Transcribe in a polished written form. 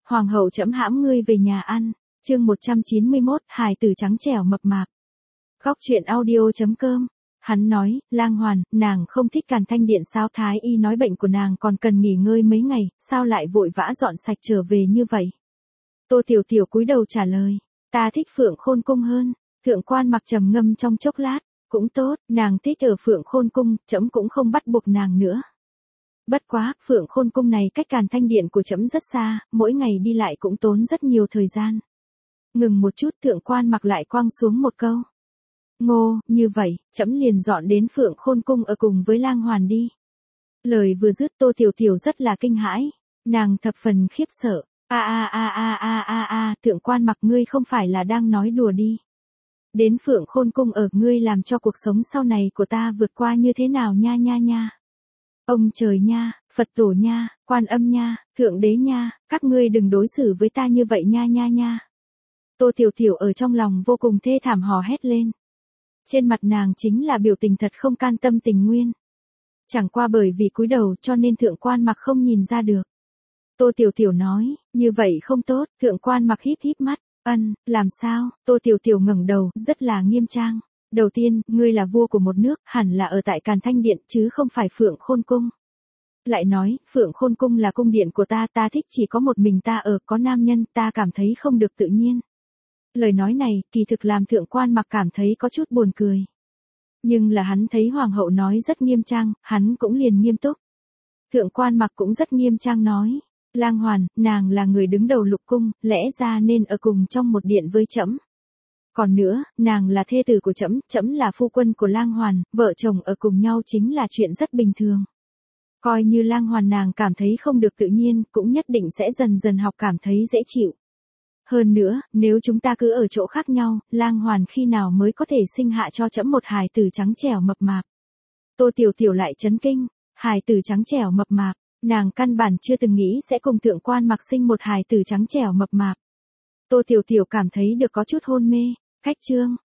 Hoàng hậu trẫm hãm ngươi về nhà ăn. Chương 191, hài tử trắng trẻo mập mạp. Góc truyện audio.com. Hắn nói, Lang Hoàn, nàng không thích Càn Thanh Điện sao? Thái y nói bệnh của nàng còn cần nghỉ ngơi mấy ngày, sao lại vội vã dọn sạch trở về như vậy? Tô Tiểu Tiểu cúi đầu trả lời, ta thích Phượng Khôn Cung hơn. Thượng quan Mặc trầm ngâm trong chốc lát, cũng tốt, nàng thích ở Phượng Khôn Cung, trẫm cũng không bắt buộc nàng nữa. Bất quá, Phượng Khôn Cung này cách Càn Thanh Điện của trẫm rất xa, mỗi ngày đi lại cũng tốn rất nhiều thời gian. Ngừng một chút, Thượng quan Mặc lại quăng xuống một câu. Ngô, như vậy, trẫm liền dọn đến Phượng Khôn Cung ở cùng với Lang Hoàn đi. Lời vừa dứt, Tô Tiểu Tiểu rất là kinh hãi, nàng thập phần khiếp sợ. Thượng quan Mặc, ngươi không phải là đang nói đùa đi? Đến Phượng Khôn Cung ở, ngươi làm cho cuộc sống sau này của ta vượt qua như thế nào nha. Ông trời nha, Phật tổ nha, Quan Âm nha, Thượng Đế nha, các ngươi đừng đối xử với ta như vậy nha. Tô Tiểu Tiểu ở trong lòng vô cùng thê thảm hò hét lên. Trên mặt nàng chính là biểu tình thật không can tâm tình nguyên. Chẳng qua bởi vì cúi đầu cho nên Thượng quan Mặc không nhìn ra được. Tô Tiểu Tiểu nói, như vậy không tốt. Thượng quan Mặc híp mắt, làm sao? Tô Tiểu Tiểu ngẩng đầu, rất là nghiêm trang. Đầu tiên, ngươi là vua của một nước, hẳn là ở tại Càn Thanh Điện chứ không phải Phượng Khôn Cung. Lại nói, Phượng Khôn Cung là cung điện của ta thích chỉ có một mình ta ở, có nam nhân, ta cảm thấy không được tự nhiên. Lời nói này, kỳ thực làm Thượng quan Mặc cảm thấy có chút buồn cười. Nhưng là hắn thấy Hoàng hậu nói rất nghiêm trang, hắn cũng liền nghiêm túc. Thượng quan Mặc cũng rất nghiêm trang nói, Lang Hoàn, nàng là người đứng đầu lục cung, lẽ ra nên ở cùng trong một điện với trẫm. Còn nữa, nàng là thê tử của trẫm là phu quân của Lang Hoàn, vợ chồng ở cùng nhau chính là chuyện rất bình thường. Coi như Lang Hoàn nàng cảm thấy không được tự nhiên, cũng nhất định sẽ dần dần học cảm thấy dễ chịu. Hơn nữa, nếu chúng ta cứ ở chỗ khác nhau, Lang Hoàn khi nào mới có thể sinh hạ cho trẫm một hài tử trắng trẻo mập mạp? Tô Tiểu Tiểu lại chấn kinh, hài tử trắng trẻo mập mạp, nàng căn bản chưa từng nghĩ sẽ cùng Thượng quan Mặc sinh một hài tử trắng trẻo mập mạp. Tô Tiểu Tiểu cảm thấy được có chút hôn mê. Khách chương.